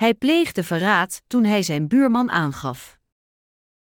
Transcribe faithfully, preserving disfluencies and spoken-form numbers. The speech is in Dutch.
Hij pleegde verraad toen hij zijn buurman aangaf.